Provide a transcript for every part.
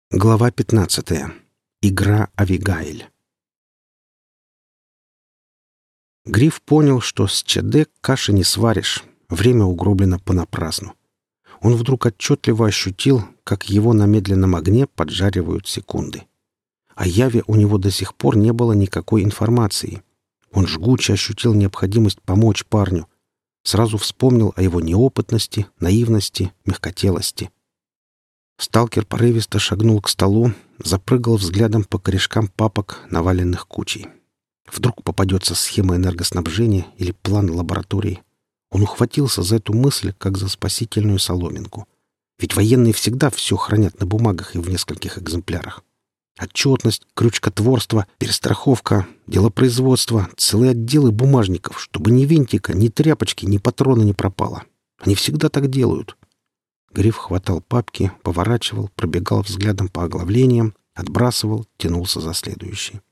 Глава 15. Игра Авигаиль. Гриф понял, что с ЧД каши не сваришь, время угроблено понапрасну. Он вдруг отчетливо ощутил, как его на медленном огне поджаривают секунды. О Яве у него до сих пор не было никакой информации. Он жгуче ощутил необходимость помочь парню. Сразу вспомнил о его неопытности, наивности, мягкотелости. Сталкер порывисто шагнул к столу, запрыгал взглядом по корешкам папок, наваленных кучей. Вдруг попадется схема энергоснабжения или план лаборатории. Он ухватился за эту мысль, как за спасительную соломинку. Ведь военные всегда все хранят на бумагах и в нескольких экземплярах. Отчетность, крючкотворство, перестраховка, делопроизводство, целые отделы бумажников, чтобы ни винтика, ни тряпочки, ни патрона не пропало. Они всегда так делают. Гриф хватал папки, поворачивал, пробегал взглядом по оглавлениям, отбрасывал, тянулся за следующий.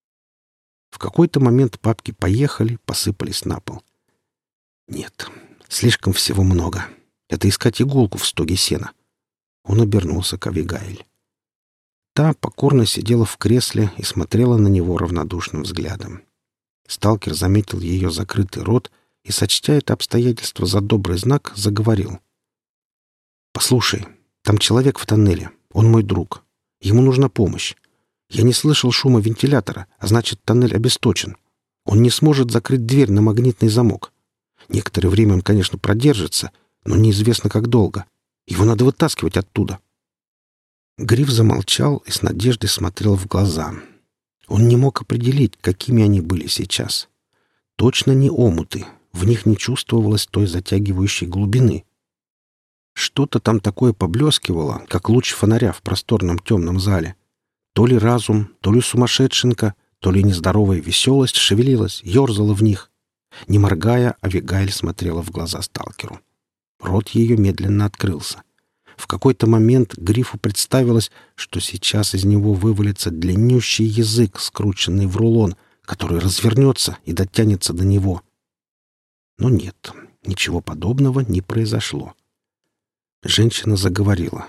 В какой-то момент папки поехали, посыпались на пол. Нет, слишком всего много. Это искать иголку в стоге сена. Он обернулся к Авигаиль. Та покорно сидела в кресле и смотрела на него равнодушным взглядом. Сталкер заметил ее закрытый рот и, сочтя это обстоятельство за добрый знак, заговорил. «Послушай, там человек в тоннеле. Он мой друг. Ему нужна помощь. Я не слышал шума вентилятора, а значит, тоннель обесточен. Он не сможет закрыть дверь на магнитный замок. Некоторое время он, конечно, продержится, но неизвестно, как долго. Его надо вытаскивать оттуда». Гриф замолчал и с надеждой смотрел в глаза. Он не мог определить, какими они были сейчас. Точно не омуты. В них не чувствовалось той затягивающей глубины. Что-то там такое поблескивало, как луч фонаря в просторном темном зале. То ли разум, то ли сумасшедшенка, то ли нездоровая веселость шевелилась, ерзала в них. Не моргая, Авигаиль смотрела в глаза сталкеру. Рот ее медленно открылся. В какой-то момент Грифу представилось, что сейчас из него вывалится длиннющий язык, скрученный в рулон, который развернется и дотянется до него. Но нет, ничего подобного не произошло. Женщина заговорила.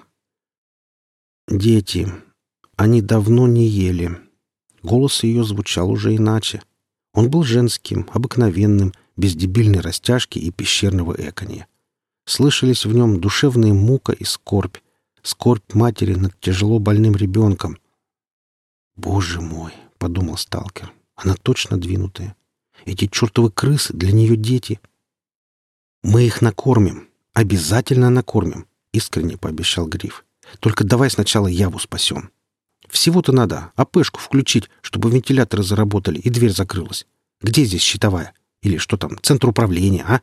«Дети. Они давно не ели». Голос ее звучал уже иначе. Он был женским, обыкновенным, без дебильной растяжки и пещерного эканья. Слышались в нем душевная мука и скорбь. Скорбь матери над тяжело больным ребенком. «Боже мой!» — подумал сталкер. «Она точно двинутая. Эти чертовы крысы для нее дети. Мы их накормим. Обязательно накормим», — искренне пообещал Гриф. «Только давай сначала Яву спасем. Всего-то надо АПшку включить, чтобы вентиляторы заработали и дверь закрылась. Где здесь щитовая? Или что там, центр управления, а?»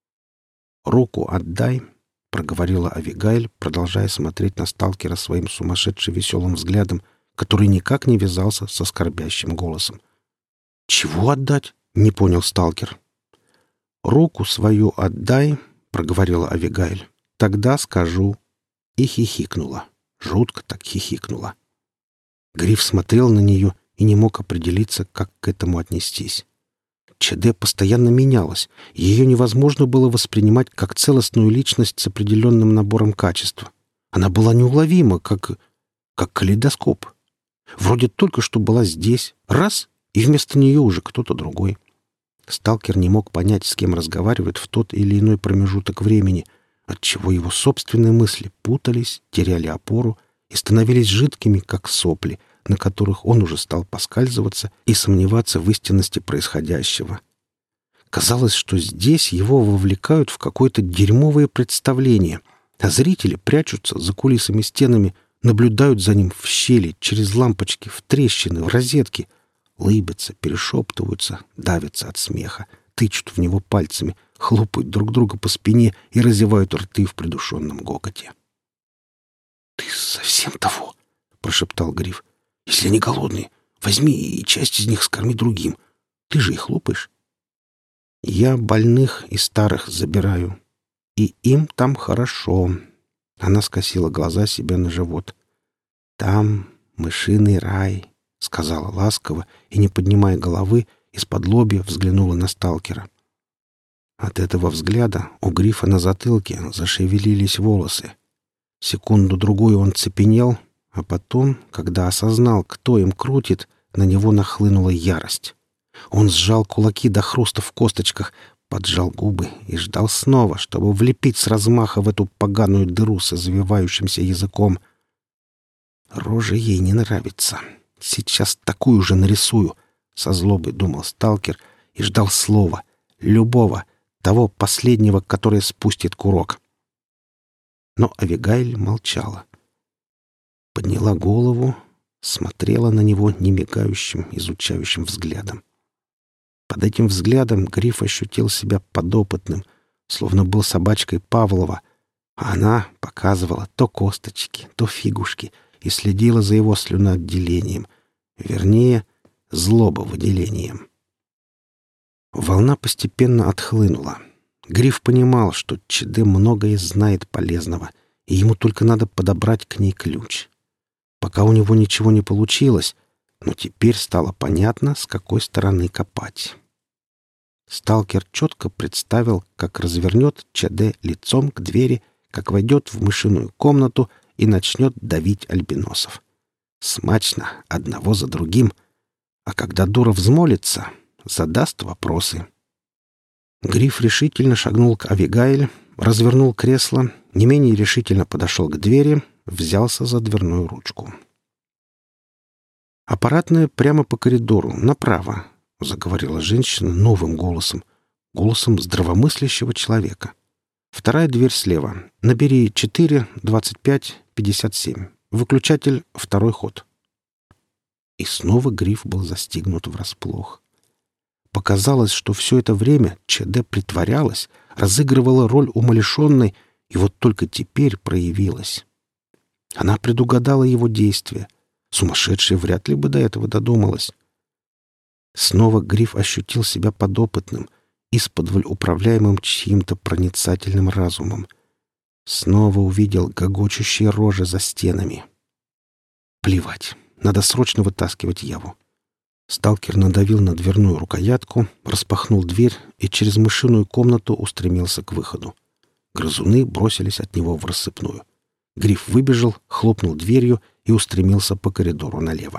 «Руку отдай», — проговорила Авигаиль, продолжая смотреть на сталкера своим сумасшедшим веселым взглядом, который никак не вязался со скорбящим голосом. «Чего отдать?» — не понял сталкер. «Руку свою отдай», — проговорила Авигаиль. «Тогда скажу». И хихикнула. Жутко так хихикнула. Гриф смотрел на нее и не мог определиться, как к этому отнестись. ЧД постоянно менялась, ее невозможно было воспринимать как целостную личность с определенным набором качеств. Она была неуловима, как калейдоскоп. Вроде только что была здесь, раз, и вместо нее уже кто-то другой. Сталкер не мог понять, с кем разговаривает в тот или иной промежуток времени, отчего его собственные мысли путались, теряли опору и становились жидкими, как сопли, на которых он уже стал поскальзываться и сомневаться в истинности происходящего. Казалось, что здесь его вовлекают в какое-то дерьмовое представление, а зрители прячутся за кулисами стенами, наблюдают за ним в щели, через лампочки, в трещины, в розетки, лыбятся, перешептываются, давятся от смеха, тычут в него пальцами, хлопают друг друга по спине и разевают рты в придушенном гокоте. «Ты совсем того?» — прошептал Гриф. «Если они голодные, возьми и часть из них скорми другим. Ты же их лопаешь». «Я больных и старых забираю. И им там хорошо». Она скосила глаза себе на живот. «Там мышиный рай», — сказала ласково и, не поднимая головы, исподлобья взглянула на сталкера. От этого взгляда у Грифа на затылке зашевелились волосы. Секунду-другую он цепенел, А потом, когда осознал, кто им крутит, на него нахлынула ярость. Он сжал кулаки до хруста в косточках, поджал губы и ждал снова, чтобы влепить с размаха в эту поганую дыру со завивающимся языком. Рожа ей не нравится. Сейчас такую же нарисую, — со злобой думал сталкер и ждал слова, любого, того последнего, который спустит курок. Но Авигайль молчала. Подняла голову, смотрела на него немигающим, изучающим взглядом. Под этим взглядом Гриф ощутил себя подопытным, словно был собачкой Павлова, а она показывала то косточки, то фигушки и следила за его слюноотделением, вернее, злобовыделением. Волна постепенно отхлынула. Гриф понимал, что ЧД многое знает полезного, и ему только надо подобрать к ней ключ. Пока у него ничего не получилось, но теперь стало понятно, с какой стороны копать. Сталкер четко представил, как развернет ЧД лицом к двери, как войдет в мышиную комнату и начнет давить альбиносов. Смачно, одного за другим. А когда дура взмолится, задаст вопросы. Гриф решительно шагнул к Авигайль, развернул кресло, не менее решительно подошел к двери, взялся за дверную ручку. «Аппаратная прямо по коридору, направо», — заговорила женщина новым голосом, голосом здравомыслящего человека. «Вторая дверь слева. Набери 4, 25, 57. Выключатель — второй ход». И снова Гриф был застигнут врасплох. Показалось, что все это время ЧД притворялась, разыгрывала роль умалишенной, и вот только теперь проявилась. Она предугадала его действия. Сумасшедшая вряд ли бы до этого додумалась. Снова Гриф ощутил себя подопытным, исподволь управляемым чьим-то проницательным разумом. Снова увидел гогочущие рожи за стенами. Плевать, надо срочно вытаскивать Яву. Сталкер надавил на дверную рукоятку, распахнул дверь и через мышиную комнату устремился к выходу. Грызуны бросились от него в рассыпную. Гриф выбежал, хлопнул дверью и устремился по коридору налево.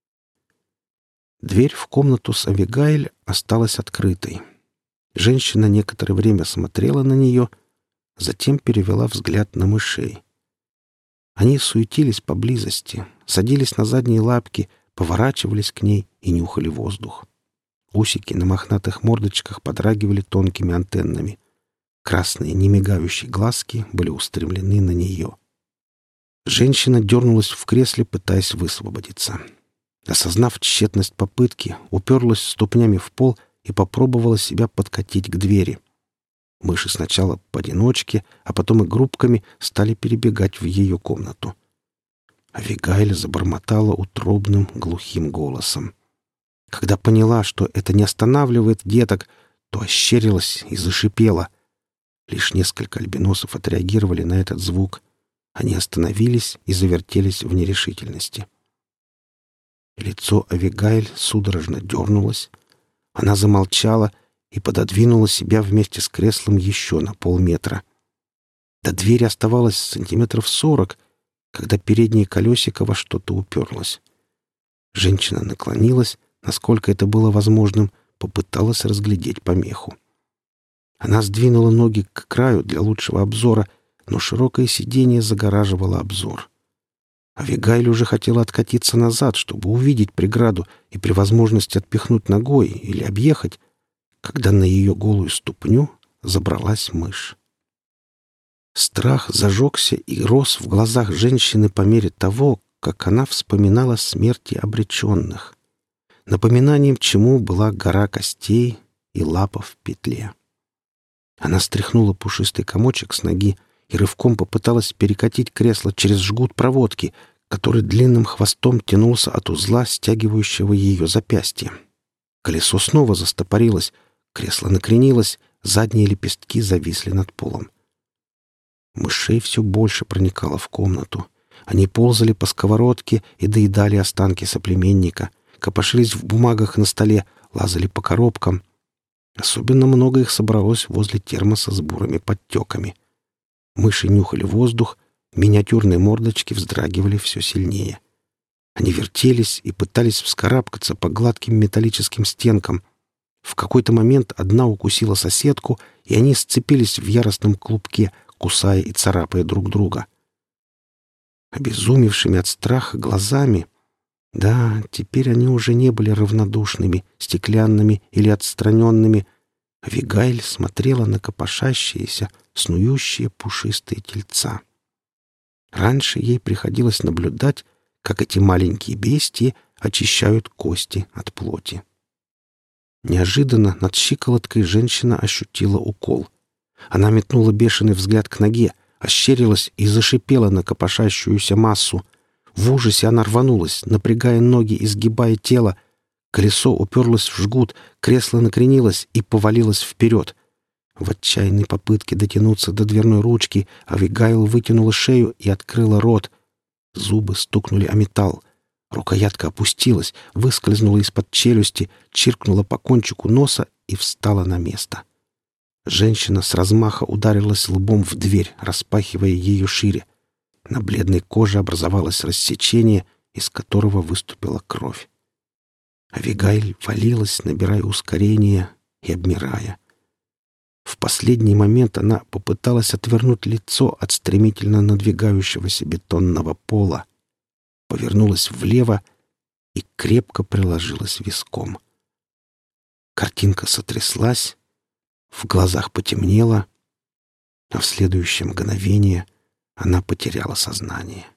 Дверь в комнату с Авигайль осталась открытой. Женщина некоторое время смотрела на нее, затем перевела взгляд на мышей. Они суетились поблизости, садились на задние лапки, поворачивались к ней и нюхали воздух. Усики на мохнатых мордочках подрагивали тонкими антеннами. Красные немигающие глазки были устремлены на нее. Женщина дернулась в кресле, пытаясь высвободиться. Осознав тщетность попытки, уперлась ступнями в пол и попробовала себя подкатить к двери. Мыши сначала поодиночке, а потом и группками стали перебегать в ее комнату. Авигайль забормотала утробным, глухим голосом. Когда поняла, что это не останавливает деток, то ощерилась и зашипела. Лишь несколько альбиносов отреагировали на этот звук. Они остановились и завертелись в нерешительности. Лицо Авигайль судорожно дернулось. Она замолчала и пододвинула себя вместе с креслом еще на полметра. До двери оставалось 40 сантиметров, когда переднее колесико во что-то уперлось. Женщина наклонилась, насколько это было возможным, попыталась разглядеть помеху. Она сдвинула ноги к краю для лучшего обзора, но широкое сиденье загораживало обзор. Авигайль уже хотела откатиться назад, чтобы увидеть преграду и при возможности отпихнуть ногой или объехать, когда на ее голую ступню забралась мышь. Страх зажегся и рос в глазах женщины по мере того, как она вспоминала смерти обреченных, напоминанием чему была гора костей и лапа в петле. Она стряхнула пушистый комочек с ноги и рывком попыталась перекатить кресло через жгут проводки, который длинным хвостом тянулся от узла, стягивающего ее запястье. Колесо снова застопорилось, кресло накренилось, задние лепестки зависли над полом. Мышей все больше проникало в комнату. Они ползали по сковородке и доедали останки соплеменника, копошились в бумагах на столе, лазали по коробкам. Особенно много их собралось возле термоса с бурыми подтеками. Мыши нюхали воздух, Миниатюрные мордочки вздрагивали все сильнее. Они вертелись и пытались вскарабкаться по гладким металлическим стенкам. В какой-то момент одна укусила соседку, и они сцепились в яростном клубке, кусая и царапая друг друга. Обезумевшими от страха глазами, да, теперь они уже не были равнодушными, стеклянными или отстраненными, Авигайль смотрела на копошащиеся, снующие пушистые тельца. Раньше ей приходилось наблюдать, как эти маленькие бестии очищают кости от плоти. Неожиданно над щиколоткой женщина ощутила укол. Она метнула бешеный взгляд к ноге, ощерилась и зашипела на копошащуюся массу. В ужасе она рванулась, напрягая ноги и сгибая тело. Колесо уперлось в жгут, кресло накренилось и повалилось вперед. В отчаянной попытке дотянуться до дверной ручки Авигайл вытянула шею и открыла рот. Зубы стукнули о металл. Рукоятка опустилась, выскользнула из-под челюсти, чиркнула по кончику носа и встала на место. Женщина с размаха ударилась лбом в дверь, распахивая ее шире. На бледной коже образовалось рассечение, из которого выступила кровь. Авигайль валилась, набирая ускорение и обмирая. В последний момент она попыталась отвернуть лицо от стремительно надвигающегося бетонного пола, повернулась влево и крепко приложилась виском. Картинка сотряслась, в глазах потемнело, а в следующее мгновение она потеряла сознание.